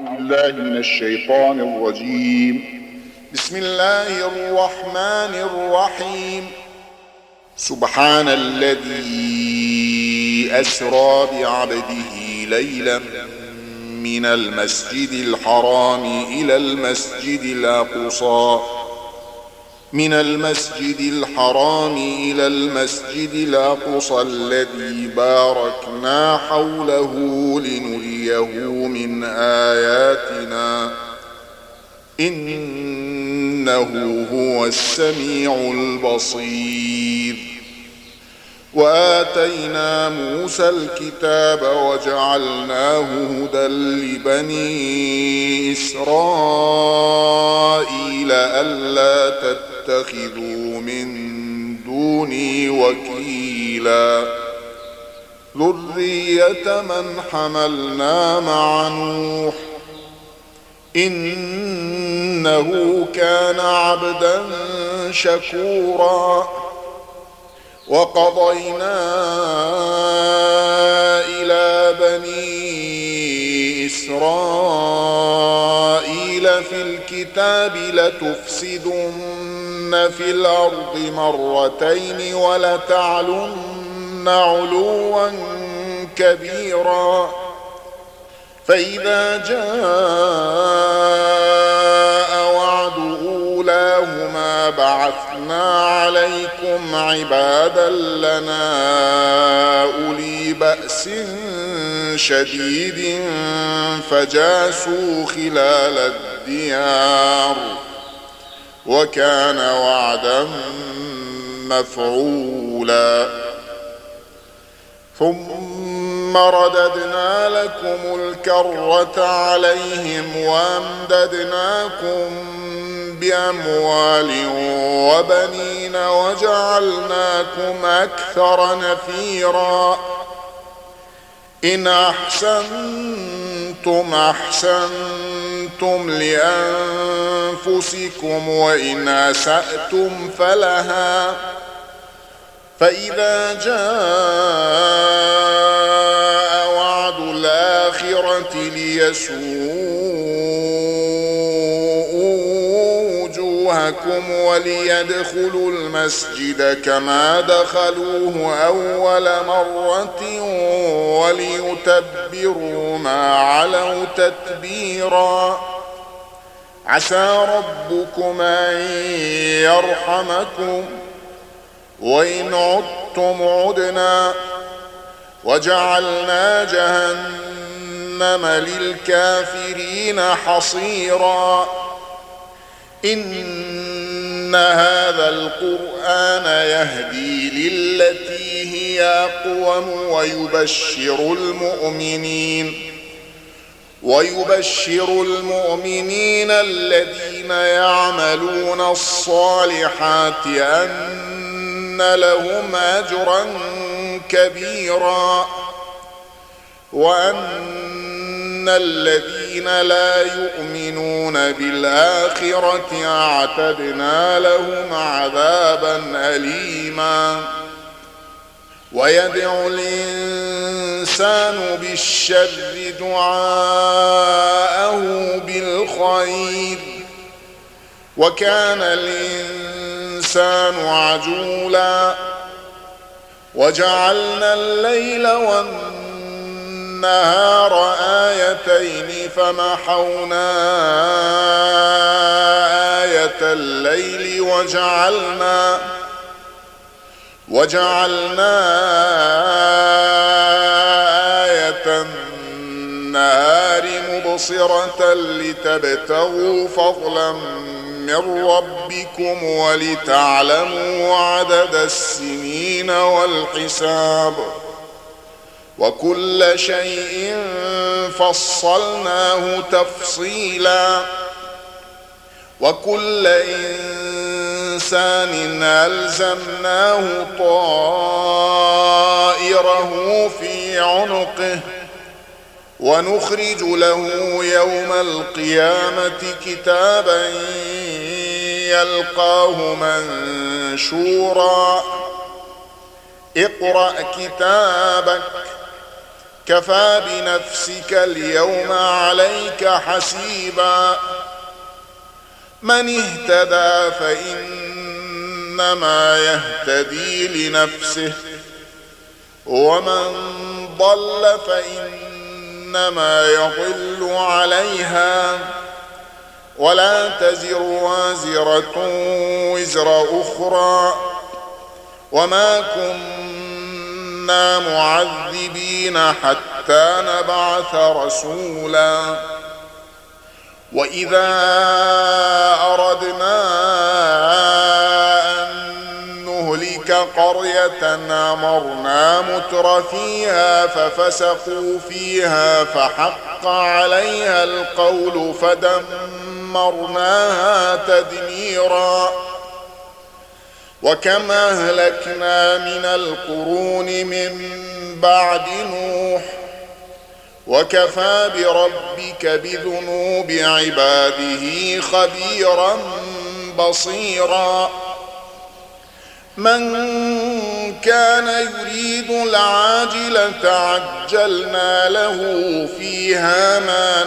بالله من الشيطان الرجيم. بسم الله الرحمن الرحيم. سبحان الذي أسرى بعبده ليلا من المسجد الحرام إلى المسجد الأقصى الذي باركنا حوله لنريه من آياتنا إنه هو السميع البصير. وآتينا موسى الكتاب وجعلناه هدى لبني إسرائيل ألا تتخذوا من دوني وكيلا ذرية من حملنا مع نوح إنه كان عبدا شكورا. وقضينا إلى بني إسرائيل في الكتاب لتفسدن في الأرض مرتين ولتعلن علوا كبيرا. فإذا جاء وعد أولاهما بعثنا عليكم عبادا لنا أولي بأس شديد فجاسوا خلال الديار وكان وعدا مفعولا. ثم رددنا لكم الكرة عليهم وأمددناكم بأموال وبنين وجعلناكم أكثر نفيرا. إن أحسنتم أحسنتم لأنفسكم وإن أسأتم فلها. فإذا جاء وعد الآخرة ليسوءوا وجوهكم وليدخلوا المسجد كما دخلوه أول مرة وليتبروا ما علوا تتبيرا. عسى ربكم أن يرحمكم وإن عدتم عدنا وجعلنا جهنم للكافرين حصيرا. إن هذا القرآن يهدي للتي هي أقوم ويبشر المؤمنين الذين يعملون الصالحات أن لهم أجرا كبيرا وأن الذين لا يؤمنون بالآخرة أعتدنا لهم عذابا أليما. ويدعو الإنسان بالشر دعاءه بالخير وكان الإنسان عجولا. وجعلنا الليل والنهار آيتين فمحونا آية الليل وجعلنا آية النهار مبصرة لتبتغوا فضلا من ربكم ولتعلموا عدد السنين والحساب وكل شيء فصلناه تفصيلا. وكل إنسان ألزمناه طائره في عنقه ونخرج له يوم القيامة كتابا يلقاه منشورا. اقرأ كتابك كفى بنفسك اليوم عليك حسيبا من اهتدى فإنما يهتدي لنفسه ومن ضل فإنما يضل عليها ولا تزر وازرة وزر أخرى وما كنا معذبين حتى نبعث رسولا وإذا أردنا أن نهلك قرية أمرنا مترفيها ففسقوا فيها فحق عليها القول فدمرناها تدميرا وكم أهلكنا من القرون من بعد نوح وكفى بربك بذنوب عباده خبيرا بصيرا من كان يريد العاجلة عجلنا له فيها ما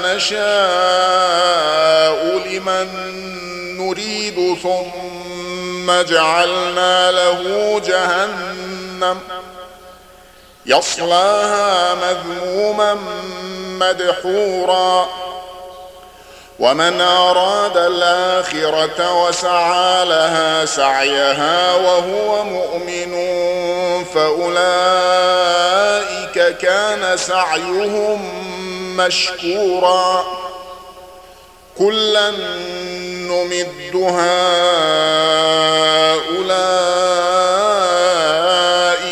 نشاء لمن نريد ثم جعلنا له جهنم يصلاها مذموما مدحورا ومن أراد الآخرة وسعى لها سعيها وهو مؤمن فأولئك كان سعيهم مشكورا كلا نمد هؤلاء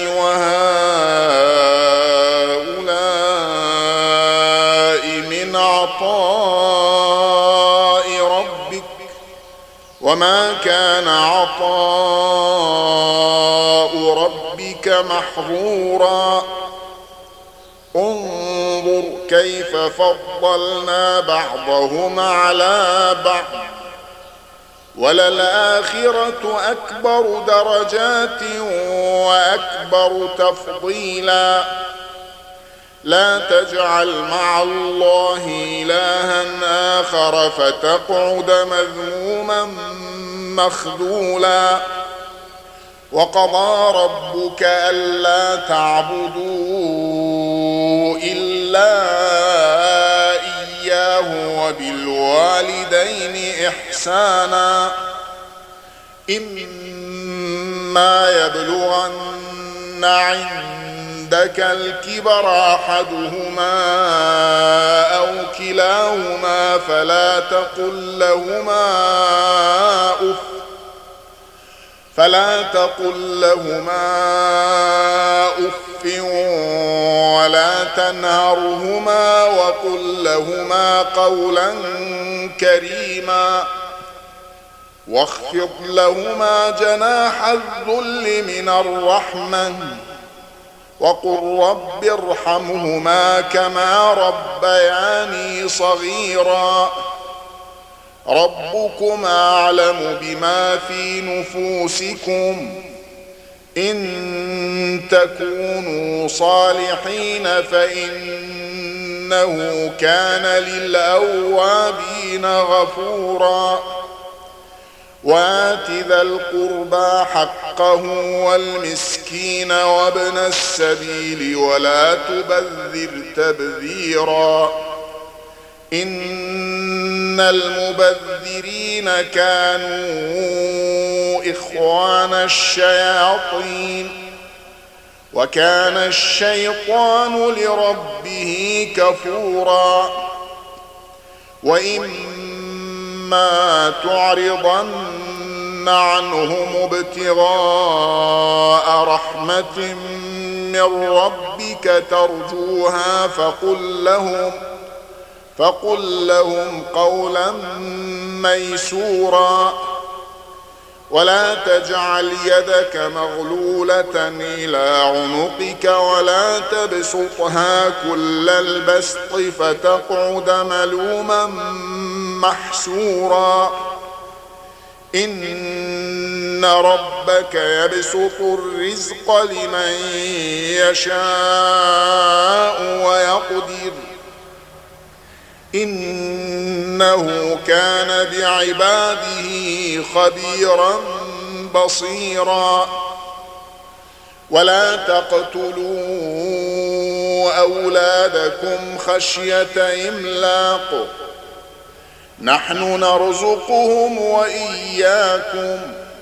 وهؤلاء من عطاء ربك وما كان عطاء ربك محظورا انظر كيف فضلنا بعضهم على بعض وللآخرة أكبر درجات وأكبر تفضيلا لا تجعل مع الله إلها آخر فتقعد مذموما مخذولا وقضى ربك ألا تعبدوا إلا إياه وبالوالدين إحسانا إما يبلغن عندك الكبر أحدهما أو كلاهما فلا تقل لهما أف ولا تنهرهما وقل لهما قولا كريما واخفض لهما جناح الذل من الرحمة وقل رب ارحمهما كما ربياني صغيرا ربكم أعلم بما في نفوسكم إن تكونوا صالحين فإنه كان للأوابين غفورا وآت ذا القربى حقه والمسكين وابن السبيل ولا تبذر تبذيرا إن المبذرين كانوا إخوان الشياطين وكان الشيطان لربه كفورا وإما تعرضن عنهم ابتغاء رحمة من ربك ترجوها فقل لهم قولا ميسورا ولا تجعل يدك مغلولة إلى عنقك ولا تبسطها كل البسط فتقعد ملوما محسورا إن إن ربك يبسط الرزق لمن يشاء ويقدر إنه كان بعباده خبيرا بصيرا ولا تقتلوا أولادكم خشية إملاق نحن نرزقهم وإياكم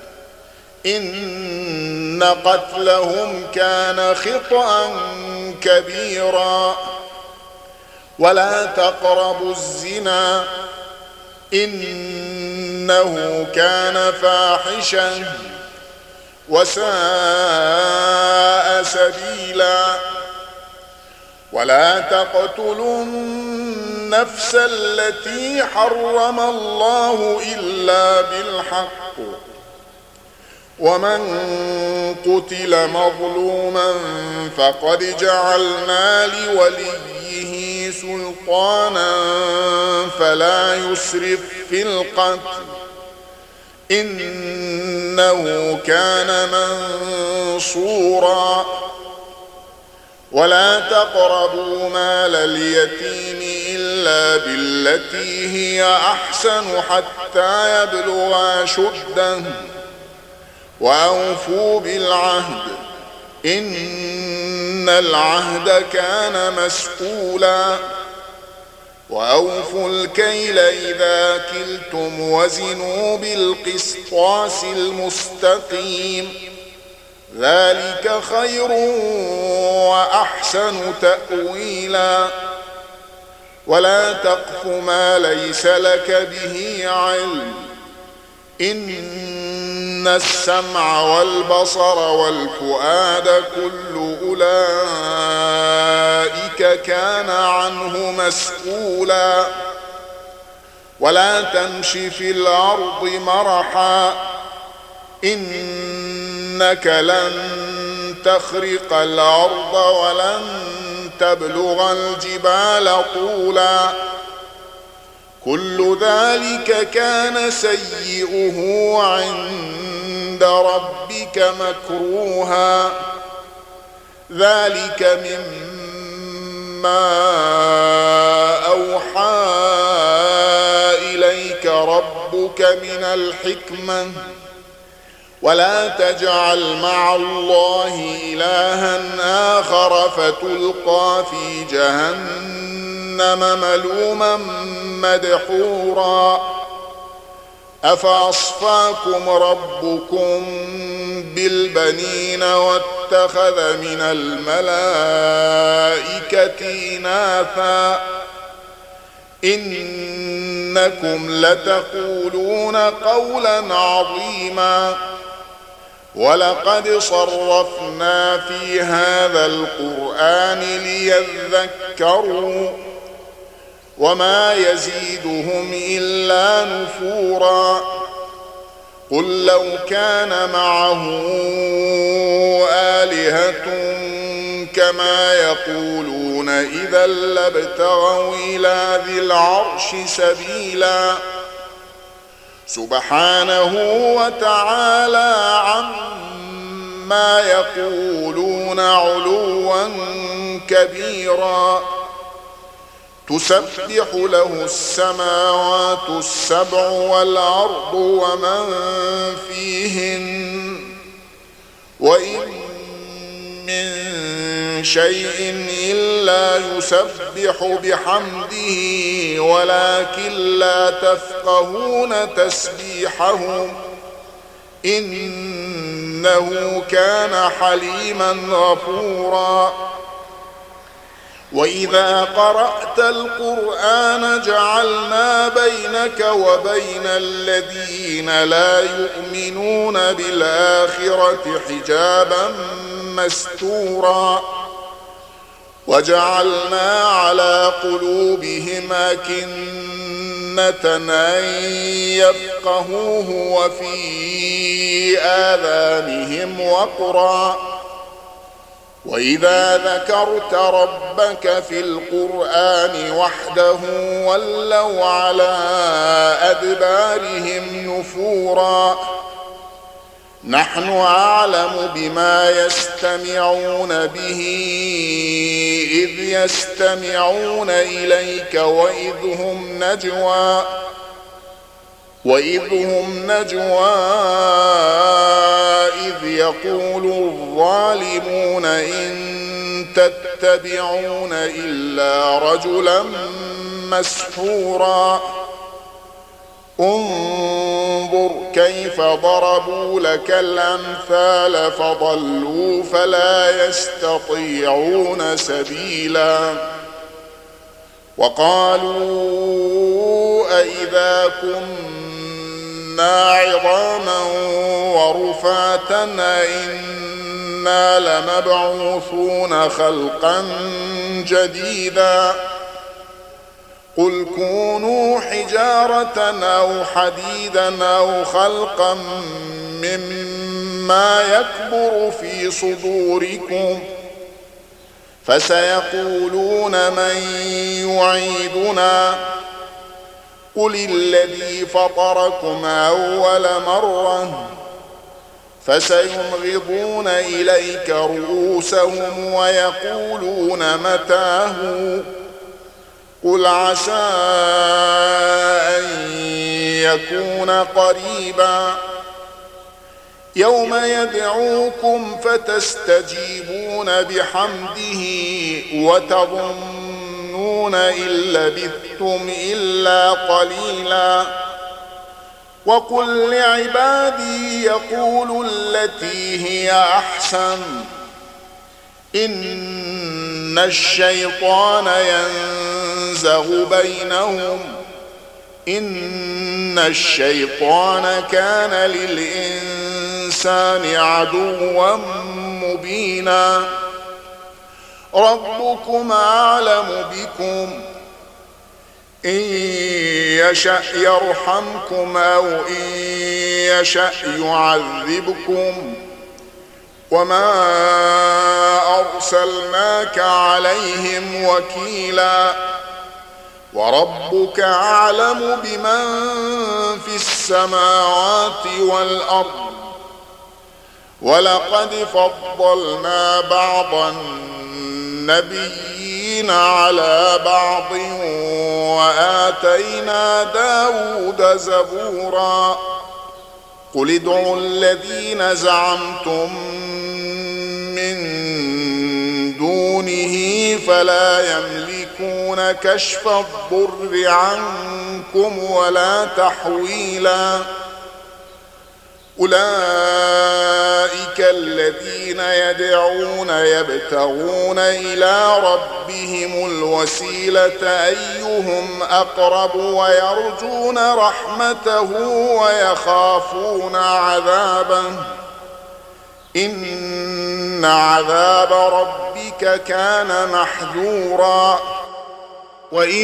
إن قتلهم كان خطأ كبيرا ولا تقربوا الزنا إنه كان فاحشا وساء سبيلا ولا تقتلوا النفس التي حرم الله إلا بالحق ومن قتل مظلوما فقد جعلنا لوليه سلطانا فلا يسرف في القتل إنه كان منصورا ولا تقربوا مال اليتيم إلا بالتي هي أحسن حتى يبلغ أشده وأوفوا بالعهد إن العهد كان مسؤولا وأوفوا الكيل إذا كلتم وزنوا بالقسطاس المستقيم ذلك خير وأحسن تأويلا ولا تقف ما ليس لك به علم إن السمع والبصر والفؤاد كل أولئك كان عنه مسؤولا ولا تمش في الأرض مرحا إنك لن تخرق الأرض ولن تبلغ الجبال طولا كل ذلك كان سيئه عند ربك مكروها ذلك مما أوحى إليك ربك من الحكمة ولا تجعل مع الله إلها آخر فتلقى في جهنم ملوما مدحورا أفأصفاكم ربكم بالبنين واتخذ من الملائكة إناثا إنكم لتقولون قولا عظيما ولقد صرفنا في هذا القرآن ليذكروا وما يزيدهم إلا نفورا قل لو كان معه آلهة كما يقولون إذا لابتغوا إلى ذي العرش سبيلا سبحانه وتعالى عما يقولون علوا كبيرا تسبح له السماوات السبع والأرض ومن فيهن وإن من شيء إلا يسبح بحمده ولكن لا تفقهون تسبيحهم إنه كان حليما غفورا وإذا قرأت القرآن جعلنا بينك وبين الذين لا يؤمنون بالآخرة حجابا مستورا وجعلنا على قلوبهم أكنة أن يفقهوه وفي آذانهم وقرا وإذا ذكرت ربك في القرآن وحده ولوا على أدبارهم نفورا نحن أعلم بما يستمعون به إذ يستمعون إليك وإذ هم نجوى إذ يقول الظالمون إن تتبعون إلا رجلا مسحورا انظر كيف ضربوا لك الأمثال فضلوا فلا يستطيعون سبيلا وقالوا أئذا كنا عظاما ورفاتا إنا لمبعوثون خلقا جديدا قل كونوا حجارة أو حديدا أو خلقا مما يكبر في صدوركم فسيقولون من يعيدنا قل الذي فطركم أول مرة فسينغضون إليك رؤوسهم ويقولون متاه قل عسى أن يكون قريبا يوم يدعوكم فتستجيبون بحمده وتظنون إن لبثتم إلا قليلا وقل لعبادي يقولوا التي هي أحسن إن الشيطان ينزغ بينهم إن الشيطان كان للإنسان عدوا مبينا ربكم أعلم بكم إن يشأ يرحمكم أو إن يشأ يعذبكم وما أرسلناك عليهم وكيلا وربك أعلم بمن في السماوات والأرض ولقد فضلنا بعض النبيين على بعض وآتينا داود زبورا قل ادعوا الذين زعمتم من دونه فلا يملكون كشف الضر عنكم ولا تحويلا أولئك الذين يدعون يبتغون إلى ربهم الوسيلة أيهم أقرب ويرجون رحمته ويخافون عذابه إن عذاب ربك كان محذورا وإن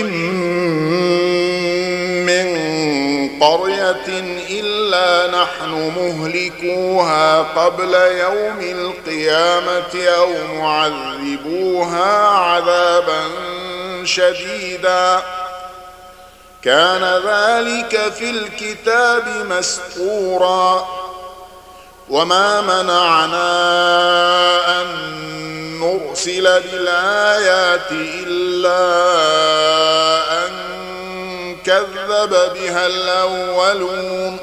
من قرية إلا نحن مهلكوها قبل يوم القيامة أو معذبوها عذابا شديدا كان ذلك في الكتاب مسطورا وما منعنا أن نرسل بالآيات إلا أن كذب بها الأولون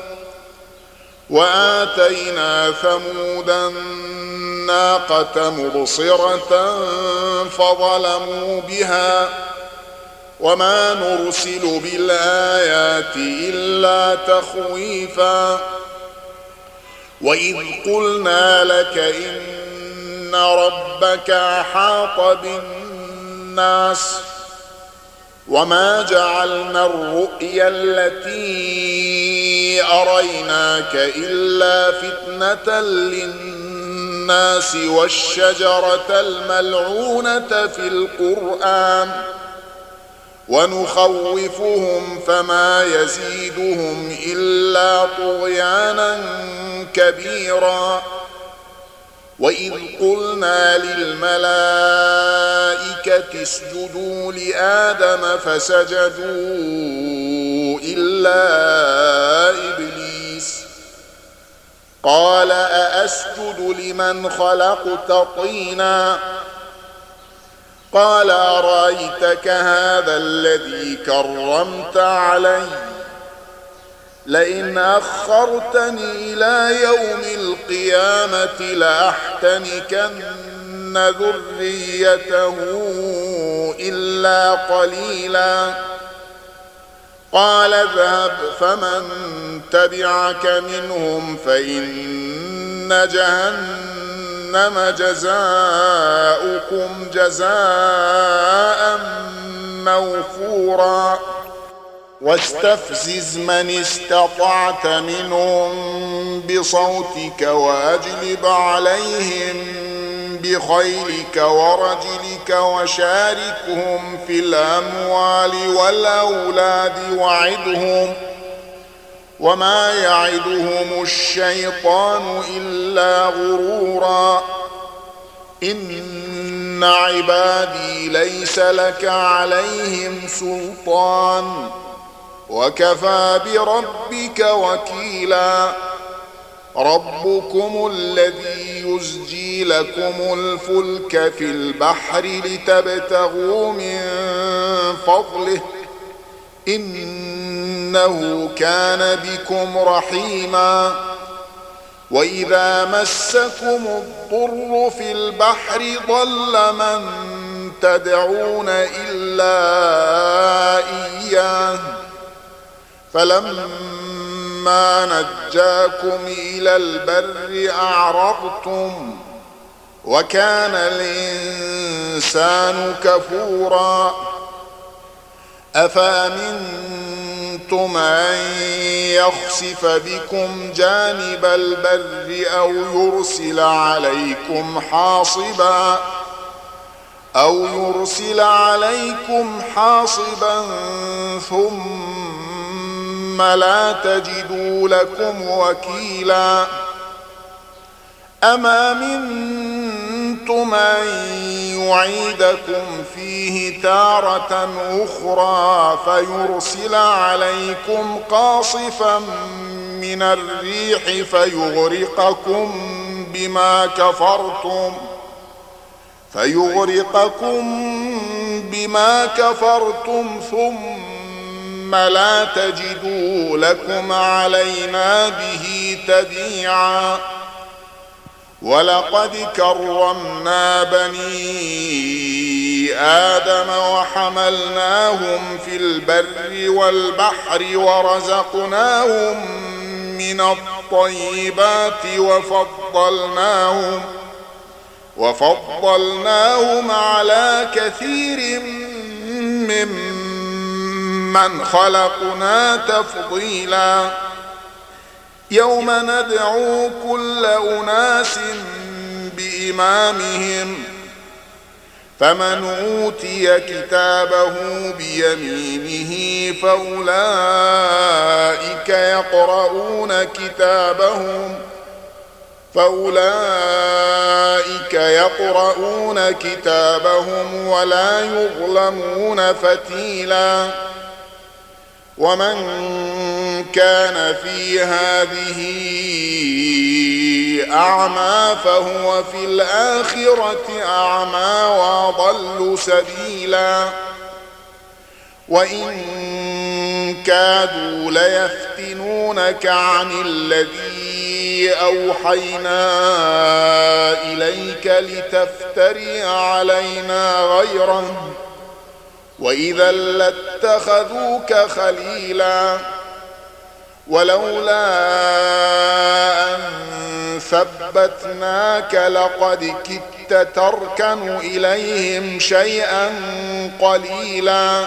وآتينا ثمود الناقة مبصرة فظلموا بها وما نرسل بالآيات إلا تخويفا وإذ قلنا لك إن ربك أحاط بالناس وما جعلنا الرؤيا التي أريناك إلا فتنة للناس والشجرة الملعونة في القرآن ونخوفهم فما يزيدهم إلا طغيانا كبيرا وإذ قلنا للملائكة اسجدوا لآدم فسجدوا إلا قال أأسجد لمن خلقت طينا قال أرأيتك هذا الذي كرمت علي لئن أخرتني إلى يوم القيامة لأحتنكن ذريته إلا قليلا قال اذهب فمن تبعك منهم فإن جهنم جزاؤكم جزاء موفورا واستفزز من استطعت منهم بصوتك وأجلب عليهم بخيلك ورجلك وشاركهم في الأموال والأولاد وعدهم وما يعدهم الشيطان إلا غرورا إن عبادي ليس لك عليهم سلطان وكفى بربك وكيلا ربكم الذي يزجي لكم الفلك في البحر لتبتغوا من فضله إنه كان بكم رحيما وإذا مسكم الضر في البحر ضل من تدعون إلا إياه فلما نجاكم إلى البر أعرضتم وكان الإنسان كفورا أفأمنتم أن يخسف بكم جانب البر أو يرسل عليكم حاصبا ثم لا تجدوا لكم وكيلا أما أمنتم أن يعيدكم فيه تارة أخرى فيرسل عليكم قاصفا من الريح فيغرقكم بما كفرتم ثم لا تجدوا لكم علينا به تبيعا ولقد كرمنا بني آدم وحملناهم في البر والبحر ورزقناهم من الطيبات وفضلناهم على كثير ممن خلقنا تفضيلا يوم ندعو كل أناس بإمامهم فمن أوتي كتابه بيمينه فأولئك يقرؤون كتابهم ولا يظلمون فتيلا ومن كان في هذه أعمى فهو في الآخرة أعمى وأضل سبيلا وإن كادوا ليفتنونك عن الذي أوحينا إليك لتفتري علينا غيره وإذا لاتخذوك خليلا ولولا أن ثبتناك لقد كدت تركن إليهم شيئا قليلا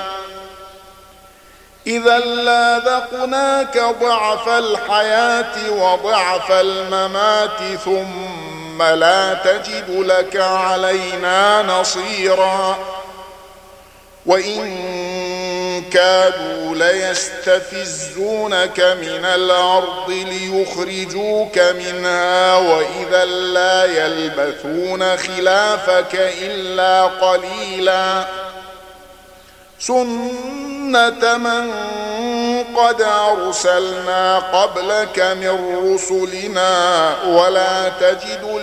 إذا لاذقناك ضعف الحياة وضعف الممات ثم لا تجد لك علينا نصيرا وإن كادوا ليستفزونك من الأرض ليخرجوك منها وإذا لا يلبثون خلافك إلا قليلا سنة من قد أرسلنا قبلك من رسلنا ولا تجد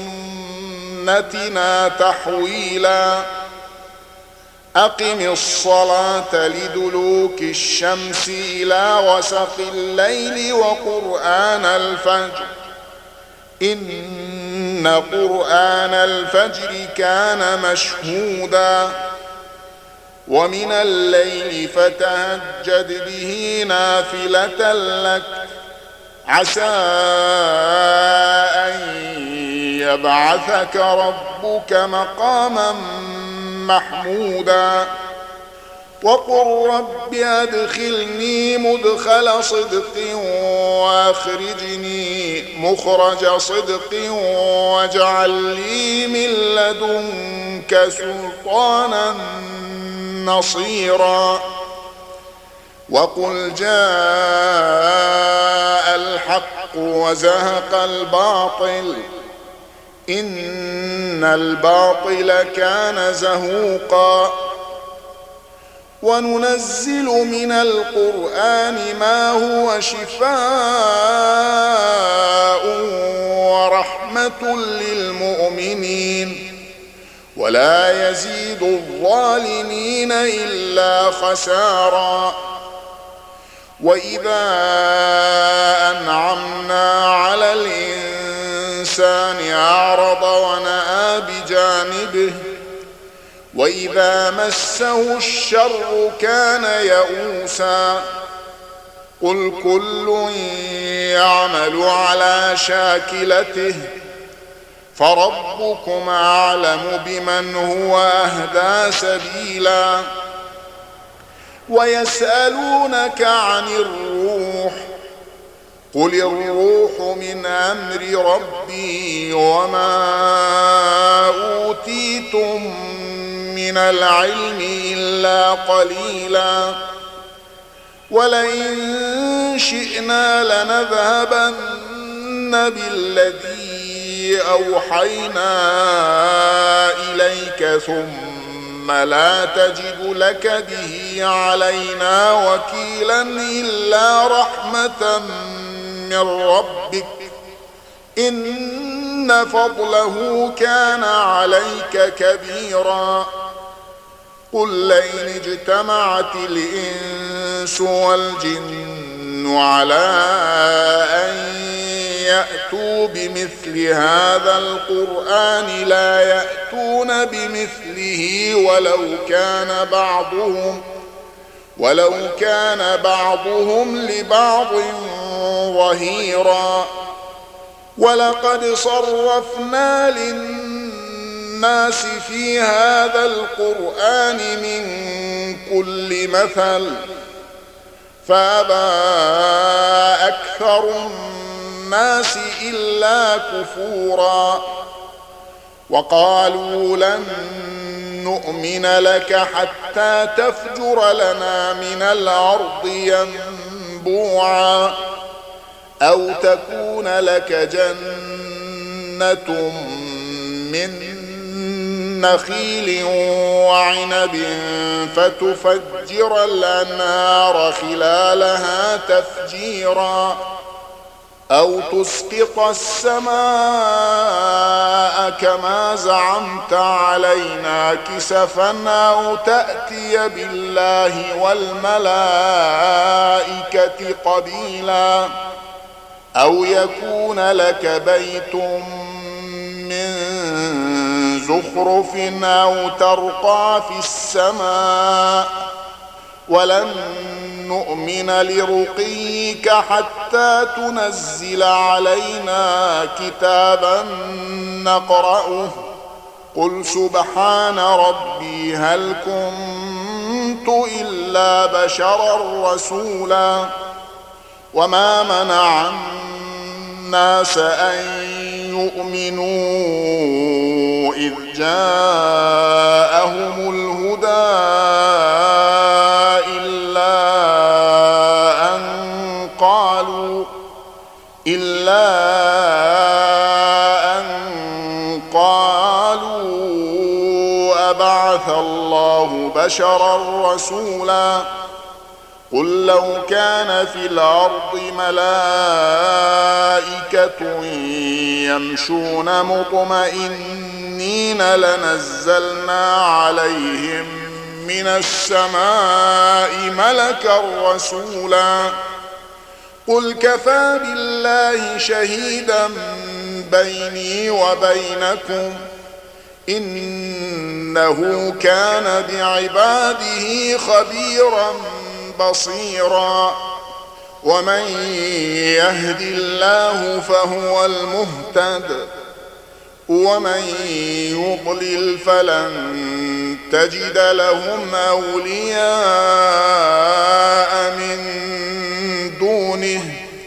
لسنتنا تحويلا أقم الصلاة لدلوك الشمس إلى غسق الليل وقرآن الفجر إن قرآن الفجر كان مشهودا ومن الليل فتهجد به نافلة لك عسى أن يبعثك ربك مقاما محمودا وقل رب أدخلني مدخل صدق وأخرجني مخرج صدق واجعل لي من لدنك سلطانا نصيرا وقل جاء الحق وزهق الباطل إن الباطل كان زهوقا وننزل من القرآن ما هو شفاء ورحمة للمؤمنين ولا يزيد الظالمين إلا خسارا وإذا أنعمنا على الإنسان أعرض ونأى بجانبه وإذا مسه الشر كان يئوسا قل كل يعمل على شاكلته فربكم أعلم بمن هو أهدى سبيلا ويسألونك عن الروح قل الروح من أمر ربي وما أوتيتم من العلم إلا قليلا ولئن شئنا لنذهبن بالذي أوحينا إليك ثم لا تجد لك به علينا وكيلا إلا رحمة من ربك إن فضله كان عليك كبيرا قل لئن اجتمعت الإنس والجن على أن يأتوا بمثل هذا القرآن لا يأتون بمثله ولو كان بعضهم لبعض ظهيرا ولقد صرفنا للناس في هذا القرآن من كل مثل فأبى أكثر الناس إلا كفورا وقالوا لن نؤمن لك حتى تفجر لنا من الأرض ينبوعا أو تكون لك جنة من نخيل وعنب فتفجر الأنهار خلالها تفجيرا أو تسقط السماء كما زعمت علينا كسفا أو تأتي بالله والملائكة قبيلا أو يكون لك بيت من زخرف أو ترقى في السماء ولن نؤمن لرقيك حتى تنزل علينا كتابا نقرأه قل سبحان ربي هل كنت إلا بشرا رسولا وما منع الناس أن يؤمنوا إذ جاءهم الهدى إلا أن قالوا أبعث الله بشرا رسولا قل لو كان في الأرض ملائكة يمشون مطمئنين لنزلنا عليهم من السماء ملكا رسولا قل كفى بالله شهيدا بيني وبينكم إنه كان بعباده خبيرا بصيرا ومن يهد الله فهو المهتد ومن يضلل فلن تجد لهم أولياء من دونه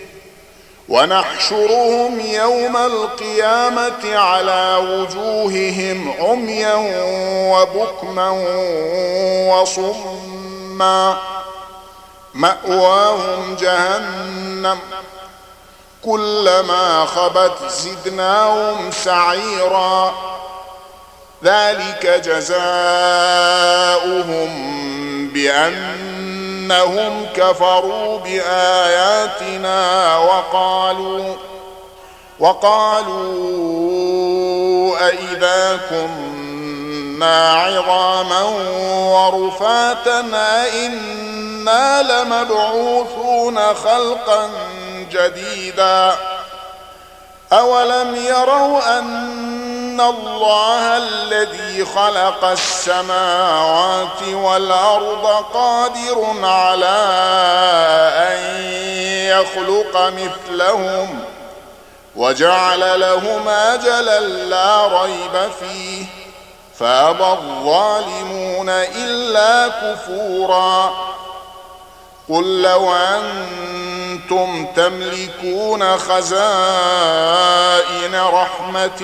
ونحشرهم يوم القيامة على وجوههم عميا وبكما وصما مأواهم جهنم كلما خبت زدناهم سعيرا ذلك جزاؤهم بأنهم كفروا بآياتنا وقالوا أئذا كنا عظاما ورفاتا إنا لمبعوثون خلقا جديدا أولم يروا أن الله الذي خلق السماوات والأرض قادر على أن يخلق مثلهم وجعل لهم أجلا لا ريب فيه فأبى الظالمون إلا كفورا قل لو أنتم تملكون خزائن رحمة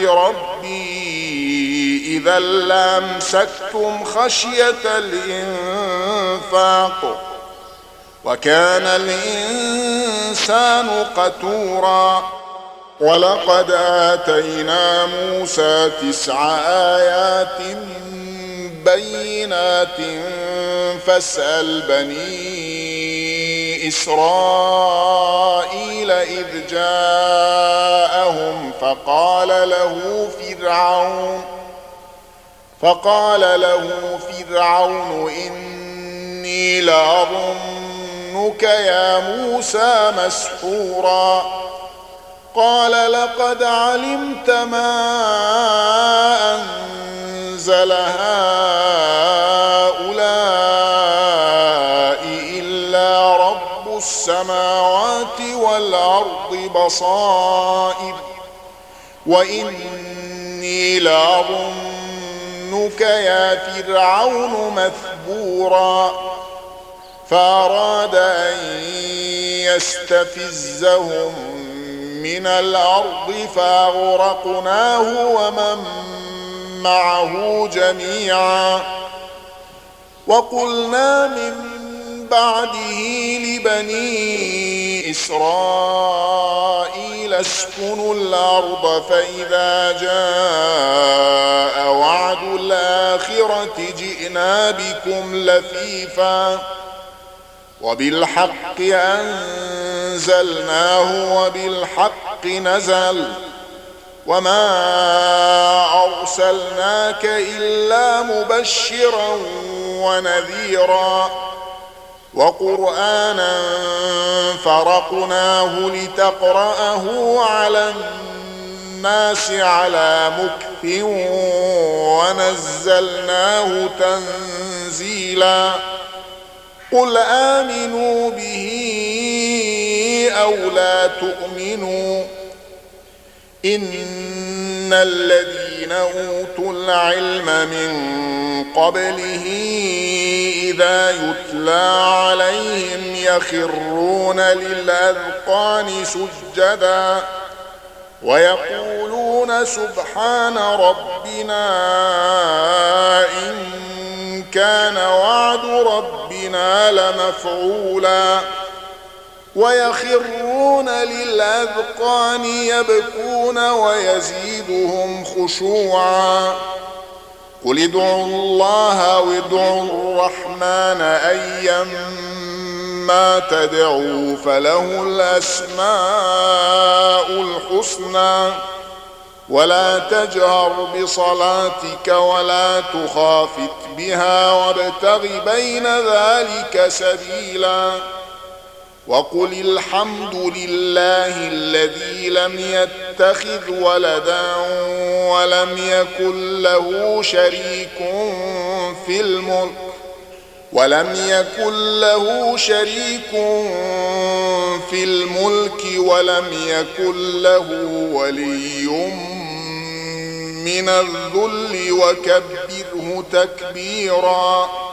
ربي إذا لامسكتم خشية الإنفاق وكان الإنسان قتورا ولقد آتينا موسى 9 آيات بينات فاسأل بني إسرائيل إذ جاءهم فقال له فرعون إني لأظنك يا موسى مسحورا قال لقد علمت ما أنزل هؤلاء إلا رب السماوات والأرض بصائر وإني لأظنك يا فرعون مثبورا فأراد أن يستفزهم من الأرض فأغرقناه ومن معه جميعا وقلنا من بعده لبني إسرائيل اسكنوا الأرض فإذا جاء وعد الآخرة جئنا بكم لفيفا وبالحق أنزلناه وبالحق نزل وما أرسلناك إلا مبشرا ونذيرا وقرآنا فرقناه لتقرأه على الناس على مكث ونزلناه تنزيلا قل آمنوا به أو لا تؤمنوا إن الذين أوتوا العلم من قبله إذا يتلى عليهم يخرون للأذقان سجدا ويقولون سبحان ربنا إن كان وعد ربنا لمفعولا ويخرون للأذقان يبكون ويزيدهم خشوعا قل ادعوا الله وادعوا الرحمن ما تدعو فله الأسماء الحسنى ولا تجهر بصلاتك ولا تخافت بها وابتغ بين ذلك سبيلا وقل الحمد لله الذي لم يتخذ ولدا ولم يكن له شريك في الملك ولم يكن له ولي من الذل وكبره تكبيرا.